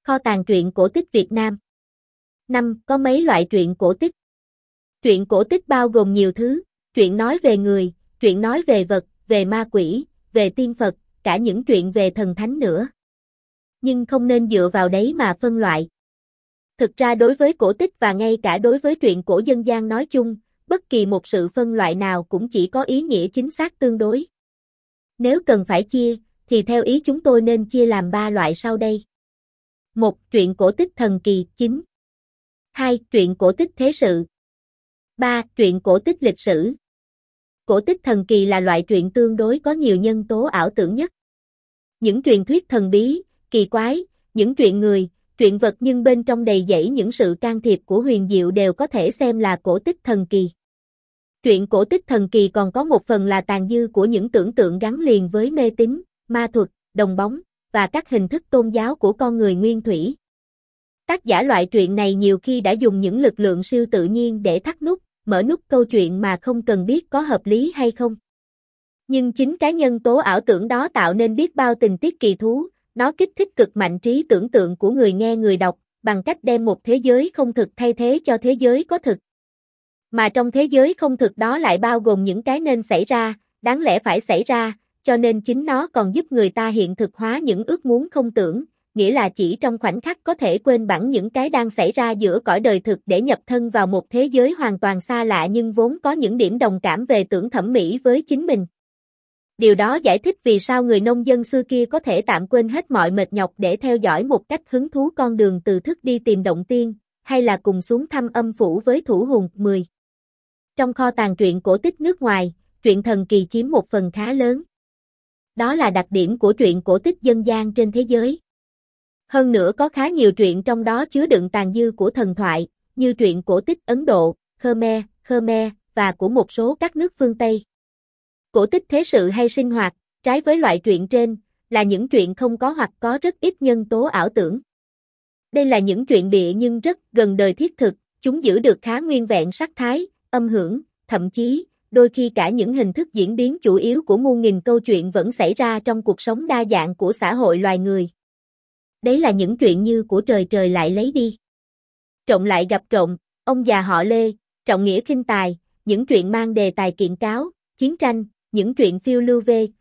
Kho tàng truyện cổ tích Việt Nam. 5. Có mấy loại truyện cổ tích. Truyện cổ tích bao gồm nhiều thứ, truyện nói về người, truyện nói về vật, về ma quỷ, về tiên Phật, cả những truyện về thần thánh nữa. Nhưng không nên dựa vào đấy mà phân loại. Thực ra đối với cổ tích và ngay cả đối với truyện cổ dân gian nói chung, bất kỳ một sự phân loại nào cũng chỉ có ý nghĩa chính xác tương đối. Nếu cần phải chia, thì theo ý chúng tôi nên chia làm 3 loại sau đây. 1. Truyện cổ tích thần kỳ, 9. 2. Truyện cổ tích thế sự. 3. Truyện cổ tích lịch sử. Cổ tích thần kỳ là loại truyện tương đối có nhiều nhân tố ảo tưởng nhất. Những truyền thuyết thần bí, kỳ quái, những truyện người, truyện vật nhưng bên trong đầy dẫy những sự can thiệp của huyền diệu đều có thể xem là cổ tích thần kỳ. Truyện cổ tích thần kỳ còn có một phần là tàn dư của những tưởng tượng gắn liền với mê tín, ma thuật, đồng bóng, và các hình thức tôn giáo của con người nguyên thủy. Tác giả loại truyện này nhiều khi đã dùng những lực lượng siêu tự nhiên để thắt nút, mở nút câu chuyện mà không cần biết có hợp lý hay không. Nhưng chính cái nhân tố ảo tưởng đó tạo nên biết bao tình tiết kỳ thú, nó kích thích cực mạnh trí tưởng tượng của người nghe người đọc, bằng cách đem một thế giới không thực thay thế cho thế giới có thực. Mà trong thế giới không thực đó lại bao gồm những cái nên xảy ra, đáng lẽ phải xảy ra, cho nên chính nó còn giúp người ta hiện thực hóa những ước muốn không tưởng, nghĩa là chỉ trong khoảnh khắc có thể quên bẵng những cái đang xảy ra giữa cõi đời thực để nhập thân vào một thế giới hoàn toàn xa lạ nhưng vốn có những điểm đồng cảm về tưởng thẩm mỹ với chính mình. Điều đó giải thích vì sao người nông dân xưa kia có thể tạm quên hết mọi mệt nhọc để theo dõi một cách hứng thú con đường từ thức đi tìm động tiên, hay là cùng xuống thăm âm phủ với thủ hồn. 10. Trong kho tàng truyện cổ tích nước ngoài, truyện thần kỳ chiếm một phần khá lớn. Đó là đặc điểm của truyện cổ tích dân gian trên thế giới. Hơn nữa có khá nhiều truyện trong đó chứa đựng tàn dư của thần thoại, như truyện cổ tích Ấn Độ, Khmer, và của một số các nước phương Tây. Cổ tích thế sự hay sinh hoạt, trái với loại truyện trên, là những truyện không có hoặc có rất ít nhân tố ảo tưởng. Đây là những truyện bịa nhưng rất gần đời thiết thực, chúng giữ được khá nguyên vẹn sắc thái, âm hưởng, thậm chí, đôi khi cả những hình thức diễn biến chủ yếu của muôn nghìn câu chuyện vẫn xảy ra trong cuộc sống đa dạng của xã hội loài người. Đấy là những truyện như Của trời trời lại lấy đi, Trộm lại gặp trộm, Ông già họ Lê, Trọng nghĩa khinh tài, những truyện mang đề tài kiện cáo, chiến tranh, những truyện phiêu lưu v.v.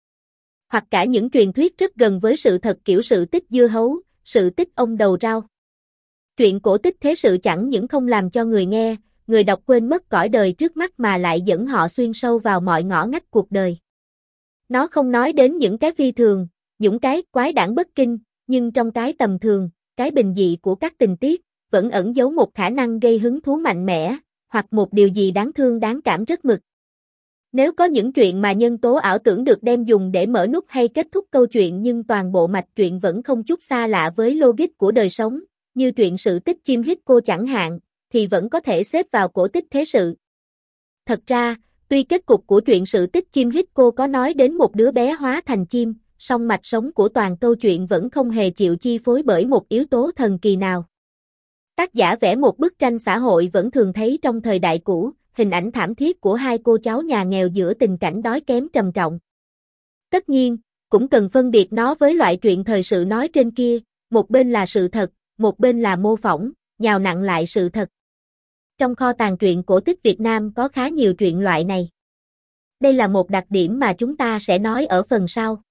Hoặc cả những truyền thuyết rất gần với sự thật kiểu sự tích dưa hấu, sự tích ông đầu rau. Truyện cổ tích thế sự chẳng những không làm cho người nghe, người đọc quên mất cõi đời trước mắt mà lại dẫn họ xuyên sâu vào mọi ngõ ngách cuộc đời. Nó không nói đến những cái phi thường, những cái quái đản bất kinh, nhưng trong cái tầm thường, cái bình dị của các tình tiết, vẫn ẩn giấu một khả năng gây hứng thú mạnh mẽ, hoặc một điều gì đáng thương đáng cảm rất mực. Nếu có những truyện mà nhân tố ảo tưởng được đem dùng để mở nút hay kết thúc câu chuyện nhưng toàn bộ mạch truyện vẫn không chút xa lạ với logic của đời sống, như truyện sự tích chim hít cô chẳng hạn, thì vẫn có thể xếp vào cổ tích thế sự. Thật ra, tuy kết cục của truyện sự tích chim hít cô có nói đến một đứa bé hóa thành chim, song mạch sống của toàn câu chuyện vẫn không hề chịu chi phối bởi một yếu tố thần kỳ nào. Tác giả vẽ một bức tranh xã hội vẫn thường thấy trong thời đại cũ, hình ảnh thảm thiết của hai cô cháu nhà nghèo giữa tình cảnh đói kém trầm trọng. Tất nhiên, cũng cần phân biệt nó với loại truyện thời sự nói trên kia, một bên là sự thật, một bên là mô phỏng, nhào nặn lại sự thật. Trong kho tàng truyện cổ tích Việt Nam có khá nhiều truyện loại này. Đây là một đặc điểm mà chúng ta sẽ nói ở phần sau.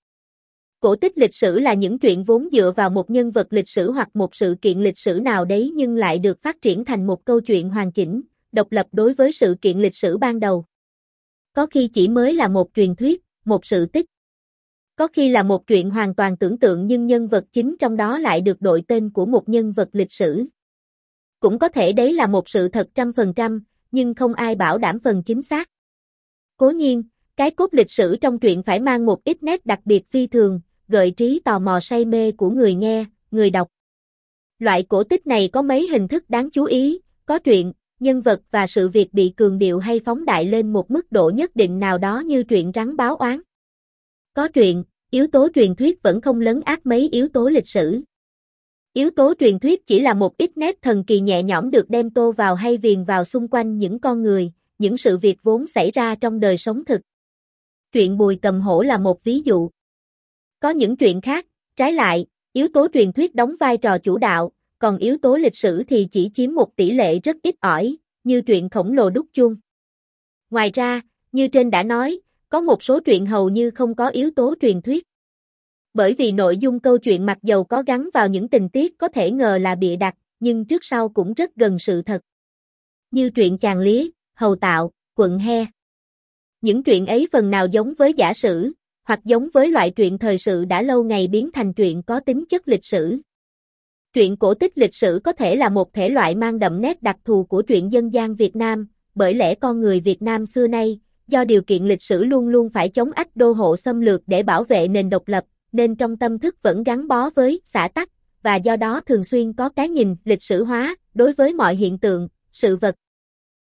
Cổ tích lịch sử là những truyện vốn dựa vào một nhân vật lịch sử hoặc một sự kiện lịch sử nào đấy nhưng lại được phát triển thành một câu chuyện hoàn chỉnh, độc lập đối với sự kiện lịch sử ban đầu. Có khi chỉ mới là một truyền thuyết, một sự tích. Có khi là một truyện hoàn toàn tưởng tượng nhưng nhân vật chính trong đó lại được đội tên của một nhân vật lịch sử. Cũng có thể đấy là một sự thật 100%, nhưng không ai bảo đảm phần chính xác. Cố nhiên, cái cốt lịch sử trong truyện phải mang một ít nét đặc biệt phi thường, gợi trí tò mò say mê của người nghe, người đọc. Loại cổ tích này có mấy hình thức đáng chú ý, có truyện, nhân vật và sự việc bị cường điệu hay phóng đại lên một mức độ nhất định nào đó như truyện Rắn báo oán. Có truyện, yếu tố truyền thuyết vẫn không lấn át mấy yếu tố lịch sử. Yếu tố truyền thuyết chỉ là một ít nét thần kỳ nhẹ nhõm được đem tô vào hay viền vào xung quanh những con người, những sự việc vốn xảy ra trong đời sống thực. Truyện Bùi Cầm Hổ là một ví dụ. Có những truyện khác, trái lại, Yếu tố truyền thuyết đóng vai trò chủ đạo, còn yếu tố lịch sử thì chỉ chiếm một tỷ lệ rất ít ỏi, như truyện khổng lồ đúc chuông. Ngoài ra, như trên đã nói, có một số truyện hầu như không có yếu tố truyền thuyết. Bởi vì nội dung câu chuyện mặc dầu có gắn vào những tình tiết có thể ngờ là bịa đặt, nhưng trước sau cũng rất gần sự thật. Như truyện Chàng Lía, Hầu Tạo, Quận He. Những truyện ấy phần nào giống với giả sử, hoặc giống với loại truyện thời sự đã lâu ngày biến thành truyện có tính chất lịch sử. Truyện cổ tích lịch sử có thể là một thể loại mang đậm nét đặc thù của truyện dân gian Việt Nam, bởi lẽ con người Việt Nam xưa nay, do điều kiện lịch sử luôn luôn phải chống ách đô hộ xâm lược để bảo vệ nền độc lập, nên trong tâm thức vẫn gắn bó với xã tắc, và do đó thường xuyên có cái nhìn lịch sử hóa đối với mọi hiện tượng, sự vật,